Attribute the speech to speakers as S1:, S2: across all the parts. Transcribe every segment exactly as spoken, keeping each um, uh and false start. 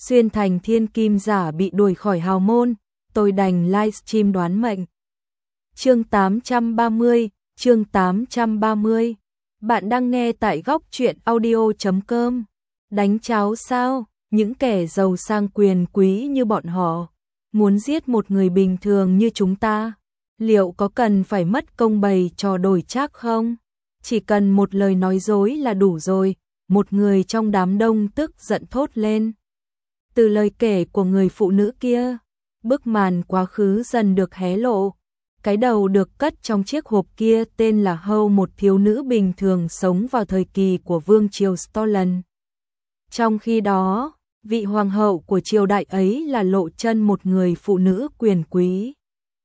S1: xuyên thành thiên kim giả bị đuổi khỏi hào môn, tôi đành livestream đoán mệnh. Chương tám trăm ba mươi, chương tám trăm ba mươi. Bạn đang nghe tại góc truyện audio chấm com. Đánh cháo sao? Những kẻ giàu sang quyền quý như bọn họ muốn giết một người bình thường như chúng ta, liệu có cần phải mất công bày trò đổi trác không? Chỉ cần một lời nói dối là đủ rồi, một người trong đám đông tức giận thốt lên. Từ lời kể của người phụ nữ kia, bức màn quá khứ dần được hé lộ. Cái đầu được cất trong chiếc hộp kia tên là Hâu, một thiếu nữ bình thường sống vào thời kỳ của vương triều Stolen. Trong khi đó, vị hoàng hậu của triều đại ấy là Lộ Chân, một người phụ nữ quyền quý,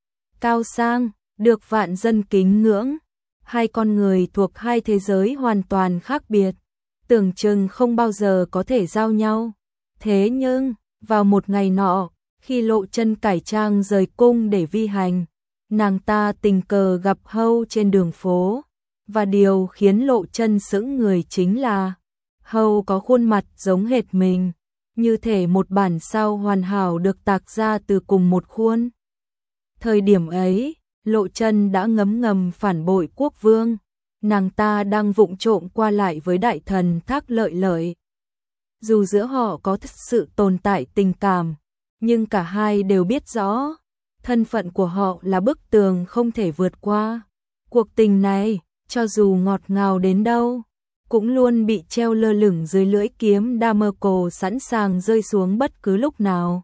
S1: cao sang, được vạn dân kính ngưỡng. Hai con người thuộc hai thế giới hoàn toàn khác biệt, tưởng chừng không bao giờ có thể giao nhau. Thế nhưng, vào một ngày nọ, khi Lộ Chân cải trang rời cung để vi hành, nàng ta tình cờ gặp Hâu trên đường phố, và điều khiến Lộ Chân sững người chính là Hâu có khuôn mặt giống hệt mình, như thể một bản sao hoàn hảo được tạc ra từ cùng một khuôn. Thời điểm ấy, Lộ Chân đã ngấm ngầm phản bội quốc vương, nàng ta đang vụng trộm qua lại với đại thần Thác Lợi Lợi. Dù giữa họ có thật sự tồn tại tình cảm, nhưng cả hai đều biết rõ, thân phận của họ là bức tường không thể vượt qua. Cuộc tình này, cho dù ngọt ngào đến đâu, cũng luôn bị treo lơ lửng dưới lưỡi kiếm Damocles sẵn sàng rơi xuống bất cứ lúc nào,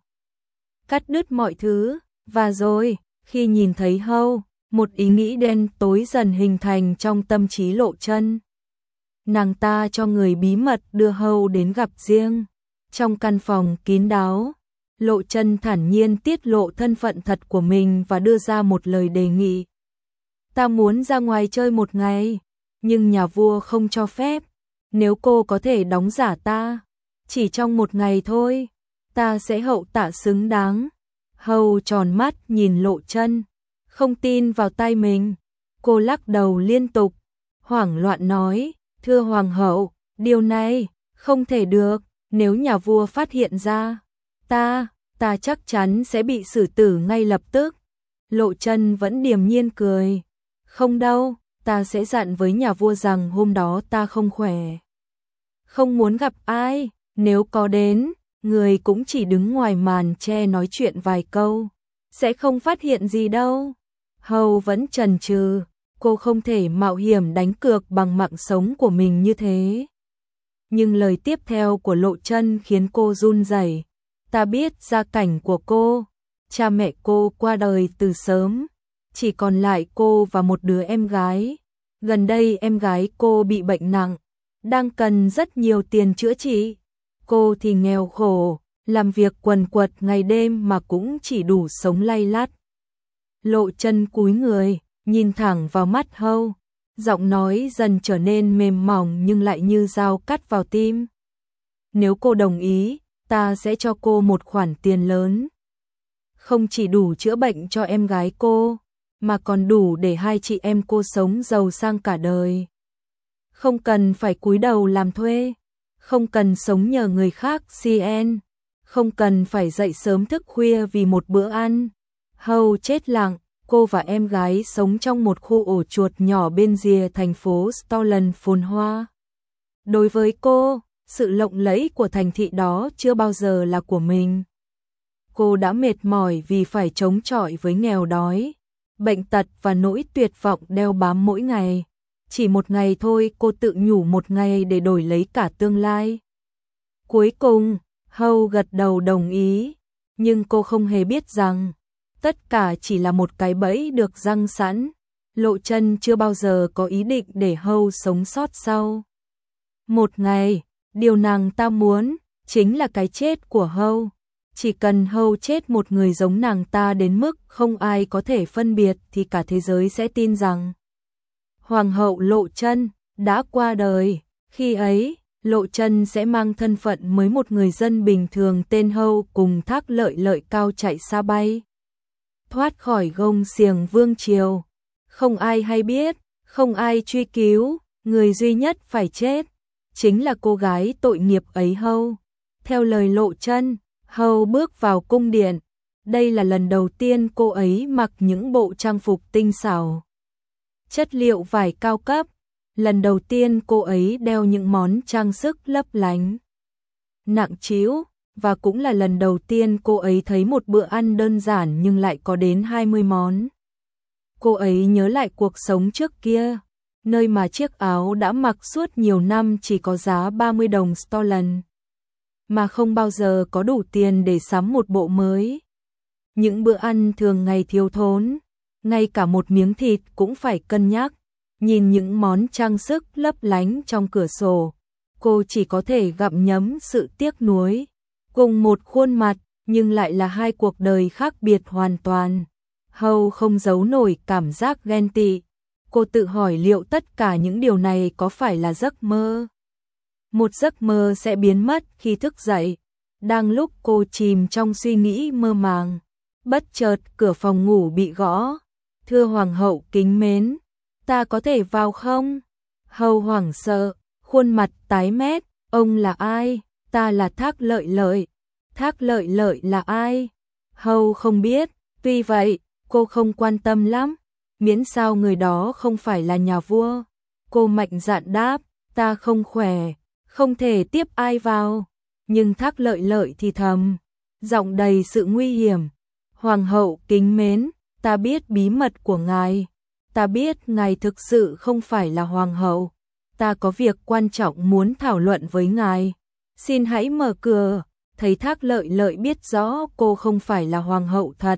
S1: cắt đứt mọi thứ. Và rồi, khi nhìn thấy Hâu, một ý nghĩ đen tối dần hình thành trong tâm trí Lộ Chân. Nàng ta cho người bí mật đưa Hâu đến gặp riêng. Trong căn phòng kín đáo, Lộ Chân thản nhiên tiết lộ thân phận thật của mình và đưa ra một lời đề nghị. Ta muốn ra ngoài chơi một ngày, nhưng nhà vua không cho phép. Nếu cô có thể đóng giả ta, chỉ trong một ngày thôi, ta sẽ hậu tạ xứng đáng. Hâu tròn mắt nhìn Lộ Chân, không tin vào tai mình. Cô lắc đầu liên tục, hoảng loạn nói, thưa hoàng hậu, điều này không thể được. Nếu nhà vua phát hiện ra, ta, ta chắc chắn sẽ bị xử tử ngay lập tức. Lộ Chân vẫn điềm nhiên cười, không đâu, ta sẽ dặn với nhà vua rằng hôm đó ta không khỏe, không muốn gặp ai. Nếu có đến, người cũng chỉ đứng ngoài màn che nói chuyện vài câu, sẽ không phát hiện gì đâu. Hâu vẫn chần chừ, cô không thể mạo hiểm đánh cược bằng mạng sống của mình như thế. Nhưng lời tiếp theo của Lộ Chân khiến cô run rẩy. Ta biết gia cảnh của cô, cha mẹ cô qua đời từ sớm, chỉ còn lại cô và một đứa em gái. Gần đây em gái cô bị bệnh nặng, đang cần rất nhiều tiền chữa trị. Cô thì nghèo khổ, làm việc quần quật ngày đêm mà cũng chỉ đủ sống lay lắt. Lộ Chân cúi người, nhìn thẳng vào mắt Hâu, giọng nói dần trở nên mềm mỏng nhưng lại như dao cắt vào tim. Nếu cô đồng ý, ta sẽ cho cô một khoản tiền lớn. Không chỉ đủ chữa bệnh cho em gái cô, mà còn đủ để hai chị em cô sống giàu sang cả đời. Không cần phải cúi đầu làm thuê, không cần sống nhờ người khác xê en, không cần phải dậy sớm thức khuya vì một bữa ăn. Hâu chết lặng, cô và em gái sống trong một khu ổ chuột nhỏ bên rìa thành phố Stolen phồn hoa. Đối với cô, sự lộng lẫy của thành thị đó chưa bao giờ là của mình. Cô đã mệt mỏi vì phải chống chọi với nghèo đói, bệnh tật và nỗi tuyệt vọng đeo bám mỗi ngày. Chỉ một ngày thôi, cô tự nhủ, một ngày để đổi lấy cả tương lai. Cuối cùng, Hâu gật đầu đồng ý, nhưng cô không hề biết rằng tất cả chỉ là một cái bẫy được răng sẵn. Lộ Chân chưa bao giờ có ý định để Hâu sống sót sau một ngày. Điều nàng ta muốn chính là cái chết của Hâu. Chỉ cần Hâu chết một người giống nàng ta đến mức không ai có thể phân biệt thì cả thế giới sẽ tin rằng Hoàng hậu Lộ Chân đã qua đời. Khi ấy, Lộ Chân sẽ mang thân phận mới một người dân bình thường tên Hâu cùng Thác Lợi Lợi cao chạy xa bay, thoát khỏi gông xiềng vương triều. Không ai hay biết, không ai truy cứu, người duy nhất phải chết chính là cô gái tội nghiệp ấy Hâu. Theo lời Lộ Chân, Hầu bước vào cung điện. Đây là lần đầu tiên cô ấy mặc những bộ trang phục tinh xảo, chất liệu vải cao cấp. Lần đầu tiên cô ấy đeo những món trang sức lấp lánh, nặng trĩu, và cũng là lần đầu tiên cô ấy thấy một bữa ăn đơn giản nhưng lại có đến hai mươi món. Cô ấy nhớ lại cuộc sống trước kia, nơi mà chiếc áo đã mặc suốt nhiều năm chỉ có giá ba mươi đồng Stolen, mà không bao giờ có đủ tiền để sắm một bộ mới. Những bữa ăn thường ngày thiếu thốn, ngay cả một miếng thịt cũng phải cân nhắc. Nhìn những món trang sức lấp lánh trong cửa sổ, cô chỉ có thể gặm nhấm sự tiếc nuối. Cùng một khuôn mặt, nhưng lại là hai cuộc đời khác biệt hoàn toàn. Hầu không giấu nổi cảm giác ghen tị. Cô tự hỏi liệu tất cả những điều này có phải là giấc mơ? Một giấc mơ sẽ biến mất khi thức dậy. Đang lúc cô chìm trong suy nghĩ mơ màng, bất chợt cửa phòng ngủ bị gõ. Thưa hoàng hậu kính mến, ta có thể vào không? Hầu hoảng sợ, khuôn mặt tái mét. Ông là ai? Ta là Thác Lợi Lợi. Thác Lợi Lợi là ai? Hầu không biết. Tuy vậy, cô không quan tâm lắm, miễn sao người đó không phải là nhà vua. Cô mạnh dạn đáp, ta không khỏe, không thể tiếp ai vào. Nhưng Thác Lợi Lợi thì thầm, giọng đầy sự nguy hiểm. Hoàng hậu kính mến, ta biết bí mật của ngài. Ta biết ngài thực sự không phải là hoàng hậu. Ta có việc quan trọng muốn thảo luận với ngài. Xin hãy mở cửa. Thấy Thác Lợi Lợi biết rõ cô không phải là hoàng hậu thật,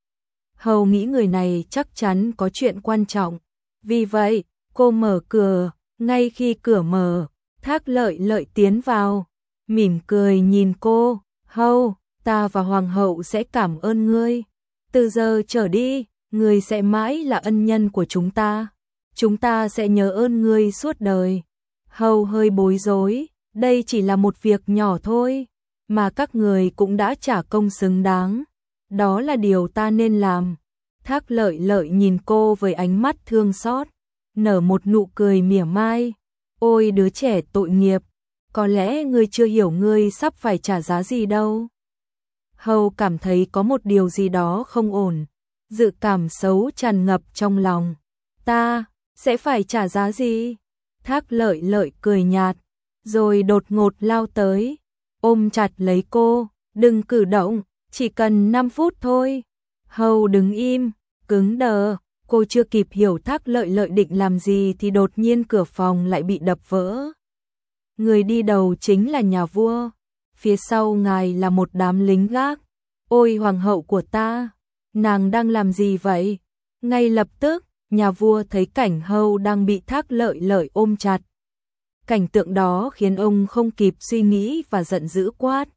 S1: Hầu nghĩ người này chắc chắn có chuyện quan trọng. Vì vậy, cô mở cửa. Ngay khi cửa mở, Thác Lợi Lợi tiến vào, mỉm cười nhìn cô. Hầu, ta và hoàng hậu sẽ cảm ơn ngươi. Từ giờ trở đi, ngươi sẽ mãi là ân nhân của chúng ta. Chúng ta sẽ nhớ ơn ngươi suốt đời. Hầu hơi bối rối, đây chỉ là một việc nhỏ thôi, mà các người cũng đã trả công xứng đáng. Đó là điều ta nên làm. Thác Lợi Lợi nhìn cô với ánh mắt thương xót, nở một nụ cười mỉa mai. Ôi đứa trẻ tội nghiệp, có lẽ ngươi chưa hiểu ngươi sắp phải trả giá gì đâu. Hầu cảm thấy có một điều gì đó không ổn, dự cảm xấu tràn ngập trong lòng. Ta sẽ phải trả giá gì? Thác Lợi Lợi cười nhạt, rồi đột ngột lao tới, ôm chặt lấy cô. Đừng cử động, chỉ cần năm phút thôi. Hầu đứng im, cứng đờ. Cô chưa kịp hiểu Thác Lợi Lợi định làm gì thì đột nhiên cửa phòng lại bị đập vỡ. Người đi đầu chính là nhà vua, phía sau ngài là một đám lính gác. Ôi hoàng hậu của ta, nàng đang làm gì vậy? Ngay lập tức, nhà vua thấy cảnh Hầu đang bị Thác Lợi Lợi ôm chặt. Cảnh tượng đó khiến ông không kịp suy nghĩ và giận dữ quát.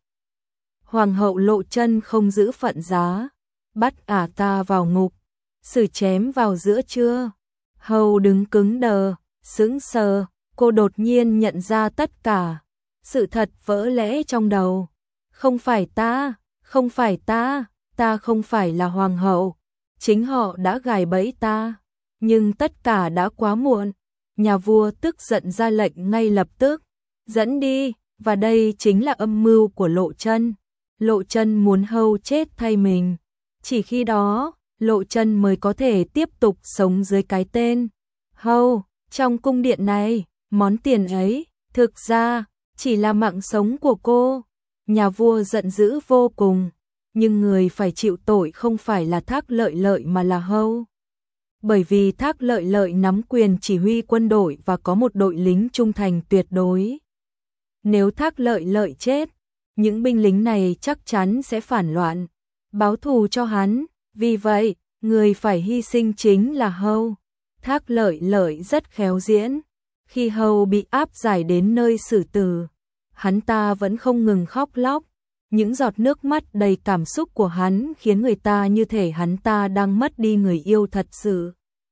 S1: Hoàng hậu Lộ Chân không giữ phận giá, bắt ả ta vào ngục, xử chém vào giữa trưa. Hầu đứng cứng đờ, sững sờ, cô đột nhiên nhận ra tất cả. Sự thật vỡ lẽ trong đầu. Không phải ta, không phải ta, ta không phải là hoàng hậu. Chính họ đã gài bẫy ta, nhưng tất cả đã quá muộn. Nhà vua tức giận ra lệnh ngay lập tức, dẫn đi, và đây chính là âm mưu của Lộ Chân. Lộ Chân muốn Hầu chết thay mình. Chỉ khi đó, Lộ Chân mới có thể tiếp tục sống dưới cái tên Hầu. Trong cung điện này, món tiền ấy, thực ra, chỉ là mạng sống của cô. Nhà vua giận dữ vô cùng, nhưng người phải chịu tội không phải là Thác Lợi Lợi mà là Hầu. Bởi vì Thác Lợi Lợi nắm quyền chỉ huy quân đội và có một đội lính trung thành tuyệt đối. Nếu Thác Lợi Lợi chết, những binh lính này chắc chắn sẽ phản loạn, báo thù cho hắn. Vì vậy, người phải hy sinh chính là Hầu. Thác Lợi Lợi rất khéo diễn. Khi Hầu bị áp giải đến nơi xử tử, hắn ta vẫn không ngừng khóc lóc. Những giọt nước mắt đầy cảm xúc của hắn khiến người ta như thể hắn ta đang mất đi người yêu thật sự.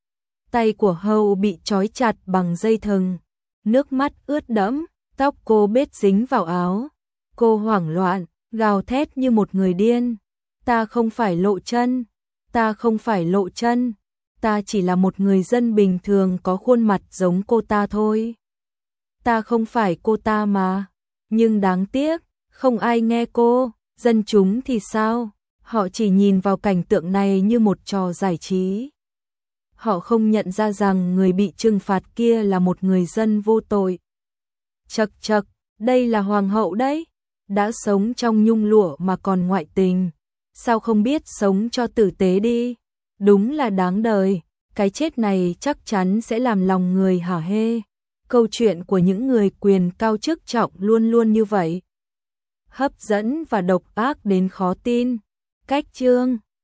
S1: Tay của Hầu bị trói chặt bằng dây thừng, nước mắt ướt đẫm, tóc cô bết dính vào áo. Cô hoảng loạn, gào thét như một người điên. Ta không phải Lộ Chân, ta không phải Lộ Chân, ta chỉ là một người dân bình thường có khuôn mặt giống cô ta thôi. Ta không phải cô ta mà, nhưng đáng tiếc, không ai nghe cô. Dân chúng thì sao? Họ chỉ nhìn vào cảnh tượng này như một trò giải trí. Họ không nhận ra rằng người bị trừng phạt kia là một người dân vô tội. Chậc chậc, đây là hoàng hậu đấy, đã sống trong nhung lụa mà còn ngoại tình, sao không biết sống cho tử tế đi, đúng là đáng đời, cái chết này chắc chắn sẽ làm lòng người hả hê. Câu chuyện của những người quyền cao chức trọng luôn luôn như vậy. Hấp dẫn và độc ác đến khó tin. Cách chương